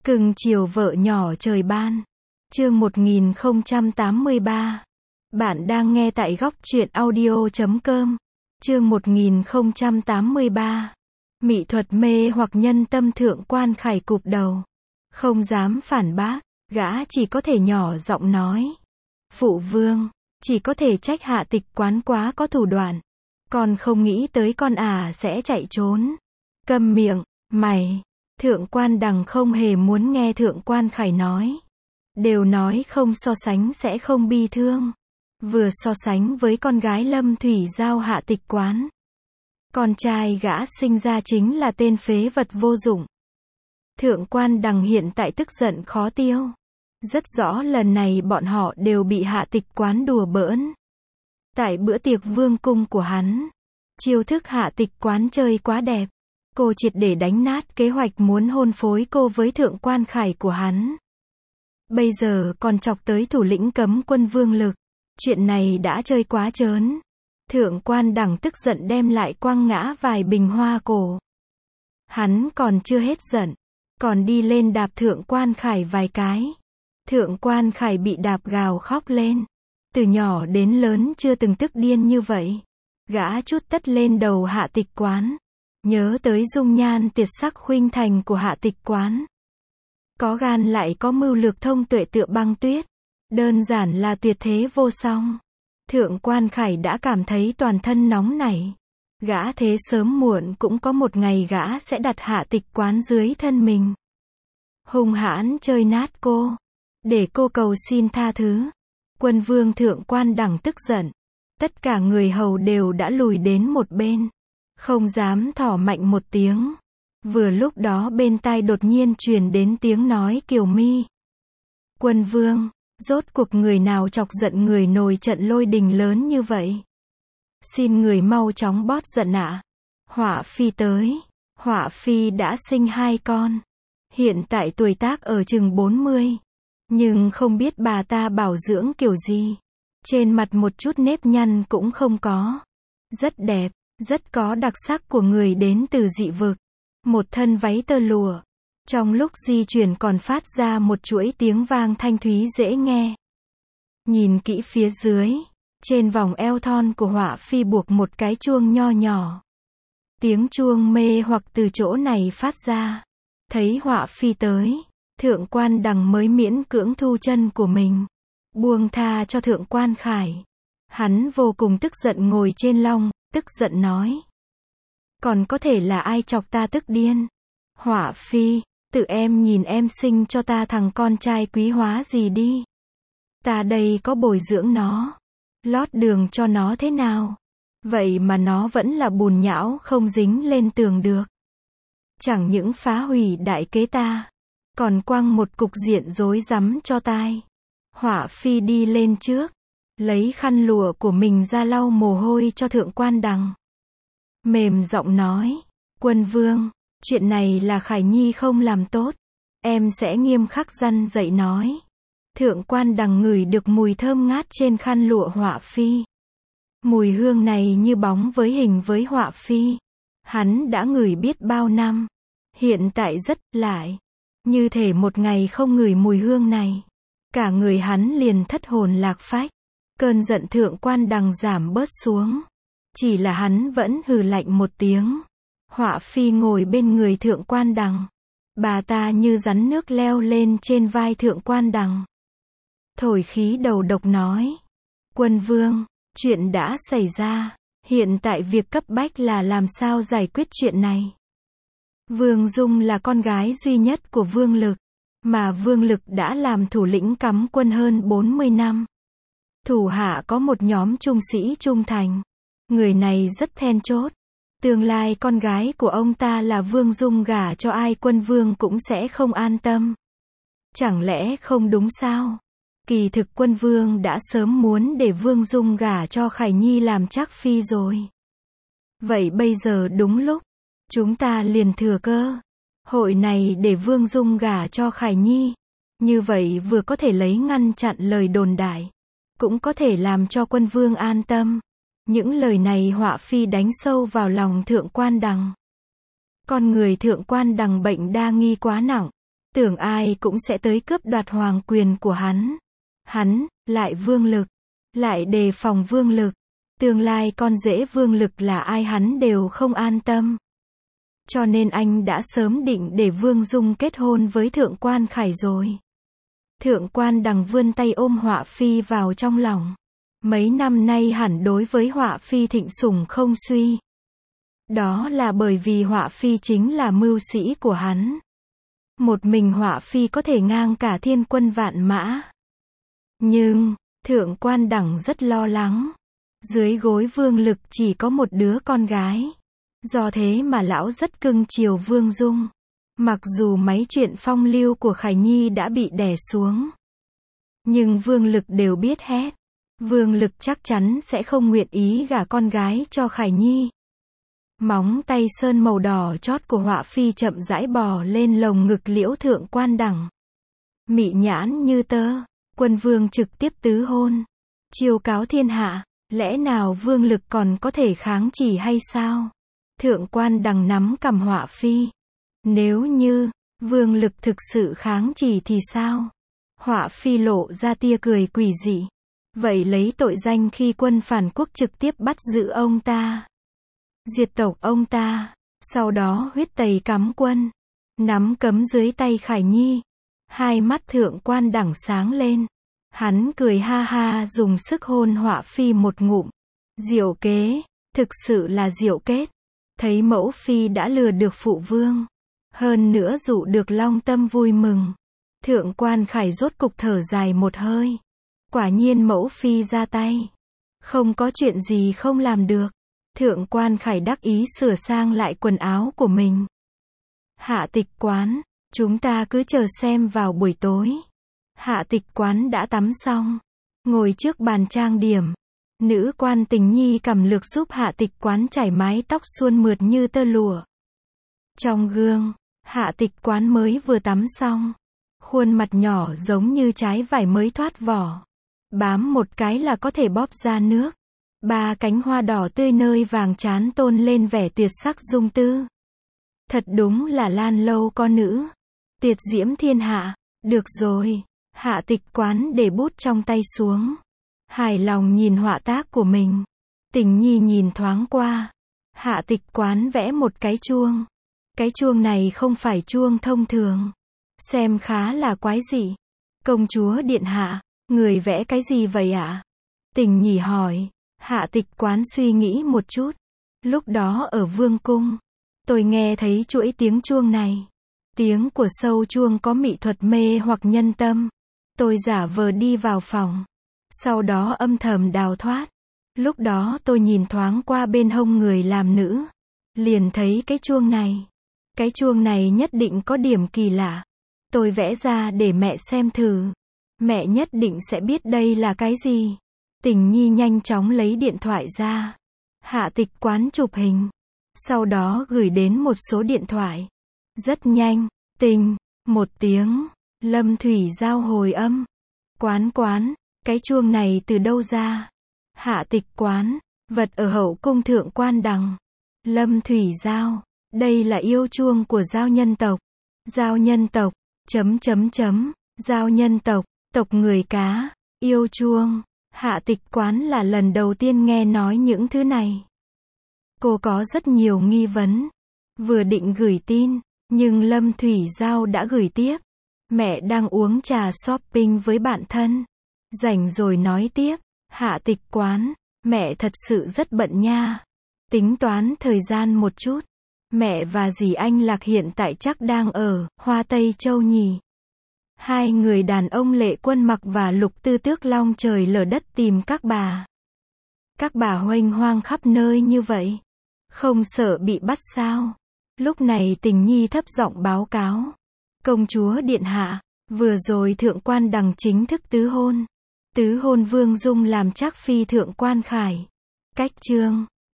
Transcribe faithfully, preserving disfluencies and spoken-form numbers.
Cưng chiều vợ nhỏ trời ban. Chương một nghìn không trăm tám mươi ba. Bạn đang nghe tại góc truyện audio chấm com. Chương một nghìn không trăm tám mươi ba. Mỹ thuật mê hoặc nhân tâm. Thượng quan Khải cụp đầu. Không dám phản bác, gã chỉ có thể nhỏ giọng nói. Phụ vương, chỉ có thể trách Hạ Tịch Quán quá có thủ đoạn. Con không nghĩ tới con ả sẽ chạy trốn. Câm miệng, mày. Thượng quan Đằng không hề muốn nghe Thượng quan Khải nói. Đều nói không so sánh sẽ không bi thương. Vừa so sánh với con gái Lâm Thủy Giao Hạ Tịch Quán. Con trai gã sinh ra chính là tên phế vật vô dụng. Thượng quan Đằng hiện tại tức giận khó tiêu. Rất rõ lần này bọn họ đều bị Hạ Tịch Quán đùa bỡn. Tại bữa tiệc vương cung của hắn, chiêu thức Hạ Tịch Quán chơi quá đẹp. Cô triệt để đánh nát kế hoạch muốn hôn phối cô với Thượng quan Khải của hắn. Bây giờ còn chọc tới thủ lĩnh cấm quân Vương Lực. Chuyện này đã chơi quá trớn. Thượng quan Đằng tức giận đem lại quăng ngã vài bình hoa cổ. Hắn còn chưa hết giận, còn đi lên đạp Thượng quan Khải vài cái. Thượng quan Khải bị đạp gào khóc lên. Từ nhỏ đến lớn chưa từng tức điên như vậy. Gã chút tất lên đầu Hạ Tịch Quán. Nhớ tới dung nhan tuyệt sắc khuynh thành của Hạ Tịch Quán. Có gan lại có mưu lược thông tuệ tựa băng tuyết. Đơn giản là tuyệt thế vô song. Thượng quan Khải đã cảm thấy toàn thân nóng nảy. Gã thế sớm muộn cũng có một ngày gã sẽ đặt Hạ Tịch Quán dưới thân mình. Hung hãn chơi nát cô. Để cô cầu xin tha thứ. Quân vương Thượng quan Đằng tức giận. Tất cả người hầu đều đã lùi đến một bên. Không dám thỏ mạnh một tiếng. Vừa lúc đó bên tai đột nhiên truyền đến tiếng nói kiều mi. Quân vương, rốt cuộc người nào chọc giận người nổi trận lôi đình lớn như vậy? Xin người mau chóng bót giận ạ. Họa phi tới. Họa phi đã sinh hai con. Hiện tại tuổi tác ở chừng bốn mươi. Nhưng không biết bà ta bảo dưỡng kiểu gì. Trên mặt một chút nếp nhăn cũng không có. Rất đẹp. Rất có đặc sắc của người đến từ dị vực. Một thân váy tơ lụa. Trong lúc di chuyển còn phát ra một chuỗi tiếng vang thanh thúy dễ nghe. Nhìn kỹ phía dưới. Trên vòng eo thon của họa phi buộc một cái chuông nho nhỏ. Tiếng chuông mê hoặc từ chỗ này phát ra. Thấy họa phi tới. Thượng quan Đằng mới miễn cưỡng thu chân của mình. Buông tha cho Thượng quan Khải. Hắn vô cùng tức giận ngồi trên long. Tức giận nói. Còn có thể là ai chọc ta tức điên? Họa phi, tự em nhìn em sinh cho ta thằng con trai quý hóa gì đi. Ta đây có bồi dưỡng nó. Lót đường cho nó thế nào? Vậy mà nó vẫn là bùn nhão không dính lên tường được. Chẳng những phá hủy đại kế ta. Còn quăng một cục diện rối rắm cho tai. Họa phi đi lên trước. Lấy khăn lụa của mình ra lau mồ hôi cho Thượng quan Đằng. Mềm giọng nói. Quân vương, chuyện này là Khải Nhi không làm tốt. Em sẽ nghiêm khắc răn dạy nói. Thượng quan Đằng ngửi được mùi thơm ngát trên khăn lụa họa phi. Mùi hương này như bóng với hình với họa phi. Hắn đã ngửi biết bao năm. Hiện tại rất lại. Như thể một ngày không ngửi mùi hương này. Cả người hắn liền thất hồn lạc phách. Cơn giận Thượng quan Đằng giảm bớt xuống. Chỉ là hắn vẫn hừ lạnh một tiếng. Họa phi ngồi bên người Thượng quan Đằng. Bà ta như rắn nước leo lên trên vai Thượng quan Đằng. Thổi khí đầu độc nói. Quân vương, chuyện đã xảy ra. Hiện tại việc cấp bách là làm sao giải quyết chuyện này. Vương Dung là con gái duy nhất của Vương Lực. Mà Vương Lực đã làm thủ lĩnh cấm quân hơn bốn mươi năm. Thủ hạ có một nhóm trung sĩ trung thành. Người này rất then chốt. Tương lai con gái của ông ta là Vương Dung gả cho ai quân vương cũng sẽ không an tâm. Chẳng lẽ không đúng sao? Kỳ thực quân vương đã sớm muốn để Vương Dung gả cho Khải Nhi làm trác phi rồi. Vậy bây giờ đúng lúc. Chúng ta liền thừa cơ. Hội này để Vương Dung gả cho Khải Nhi. Như vậy vừa có thể lấy ngăn chặn lời đồn đại. Cũng có thể làm cho quân vương an tâm. Những lời này họa phi đánh sâu vào lòng Thượng quan Đằng. Con người Thượng quan Đằng bệnh đa nghi quá nặng. tưởng ai cũng sẽ tới cướp đoạt hoàng quyền của hắn. Hắn, lại Vương Lực, lại đề phòng Vương Lực. Tương lai con rể Vương Lực là ai hắn đều không an tâm. Cho nên anh đã sớm định để Vương Dung kết hôn với Thượng quan Khải rồi. Thượng quan Đằng vươn tay ôm Họa Phi vào trong lòng. Mấy năm nay hẳn đối với Họa Phi thịnh sủng không suy. Đó là bởi vì Họa Phi chính là mưu sĩ của hắn. Một mình Họa Phi có thể ngang cả thiên quân vạn mã. Nhưng, Thượng quan Đằng rất lo lắng. Dưới gối Vương Lực chỉ có một đứa con gái. Do thế mà lão rất cưng chiều Vương Dung. Mặc dù mấy chuyện phong lưu của Khải Nhi đã bị đè xuống. Nhưng Vương Lực đều biết hết. Vương Lực chắc chắn sẽ không nguyện ý gả con gái cho Khải Nhi. Móng tay sơn màu đỏ chót của Họa Phi chậm rãi bò lên lồng ngực Liễu Thượng quan Đằng. Mị nhãn như tơ, quân vương trực tiếp tứ hôn. Chiêu cáo thiên hạ, lẽ nào Vương Lực còn có thể kháng chỉ hay sao? Thượng quan Đằng nắm cằm Họa Phi. Nếu như, Vương Lực thực sự kháng chỉ thì sao? Họa Phi lộ ra tia cười quỷ dị. Vậy lấy tội danh khi quân phản quốc trực tiếp bắt giữ ông ta. Diệt tộc ông ta. Sau đó huyết tẩy cắm quân. Nắm cấm dưới tay Khải Nhi. Hai mắt Thượng quan Đằng sáng lên. Hắn cười ha ha dùng sức hôn Họa Phi một ngụm. Diệu kế, thực sự là diệu kết. Thấy mẫu phi đã lừa được phụ vương. Hơn nữa dụ được Long Tâm vui mừng. Thượng quan Khải rốt cục thở dài một hơi. Quả nhiên mẫu phi ra tay. Không có chuyện gì không làm được. Thượng quan Khải đắc ý sửa sang lại quần áo của mình. Hạ tịch quán, chúng ta cứ chờ xem vào buổi tối. Hạ tịch quán đã tắm xong. Ngồi trước bàn trang điểm. Nữ quan Tình Nhi cầm lược giúp Hạ tịch quán chải mái tóc suôn mượt như tơ lụa. Trong gương, Hạ tịch quán mới vừa tắm xong. Khuôn mặt nhỏ giống như trái vải mới thoát vỏ. Bám một cái là có thể bóp ra nước. Ba cánh hoa đỏ tươi nơi vàng trán tôn lên vẻ tuyệt sắc dung tư. Thật đúng là lan lâu con nữ. Tiệt diễm thiên hạ. Được rồi. Hạ tịch quán để bút trong tay xuống. Hài lòng nhìn họa tác của mình. Tình Nhi nhìn thoáng qua. Hạ tịch quán vẽ một cái chuông. Cái chuông này không phải chuông thông thường. Xem khá là quái dị. Công chúa điện hạ, người vẽ cái gì vậy ạ? Tình Nhi hỏi. Hạ tịch quán suy nghĩ một chút. Lúc đó ở vương cung, tôi nghe thấy chuỗi tiếng chuông này. Tiếng của sâu chuông có mị thuật mê hoặc nhân tâm. Tôi giả vờ đi vào phòng. Sau đó âm thầm đào thoát. Lúc đó tôi nhìn thoáng qua bên hông người làm nữ. Liền thấy cái chuông này. Cái chuông này nhất định có điểm kỳ lạ. Tôi vẽ ra để mẹ xem thử. Mẹ nhất định sẽ biết đây là cái gì. Tình Nhi nhanh chóng lấy điện thoại ra. Hạ tịch quán chụp hình. Sau đó gửi đến một số điện thoại. Rất nhanh. Tình. Một tiếng. Lâm Thủy Giao hồi âm. Quán quán. Cái chuông này từ đâu ra? Hạ tịch quán. Vật ở hậu cung thượng quan đằng. Lâm Thủy Giao. Đây là yêu chuông của Giao nhân tộc. Giao nhân tộc. Chấm chấm chấm. Giao nhân tộc. Tộc người cá. Yêu chuông. Hạ tịch quán là lần đầu tiên nghe nói những thứ này. Cô có rất nhiều nghi vấn. Vừa định gửi tin, nhưng Lâm Thủy Giao đã gửi tiếp. Mẹ đang uống trà shopping với bạn thân. Rảnh rồi nói tiếp. Hạ tịch quán, mẹ thật sự rất bận nha. Tính toán thời gian một chút. Mẹ và dì Anh Lạc hiện tại chắc đang ở Hoa Tây Châu nhỉ. Hai người đàn ông Lệ Quân Mặc và Lục Tư Tước long trời lở đất tìm các bà. Các bà hoành hoang khắp nơi như vậy. Không sợ bị bắt sao? Lúc này Tình Nhi thấp giọng báo cáo. Công chúa điện hạ, vừa rồi thượng quan đằng chính thức tứ hôn. Tứ hôn Vương Dung làm trác phi thượng quan Khải. Cách chương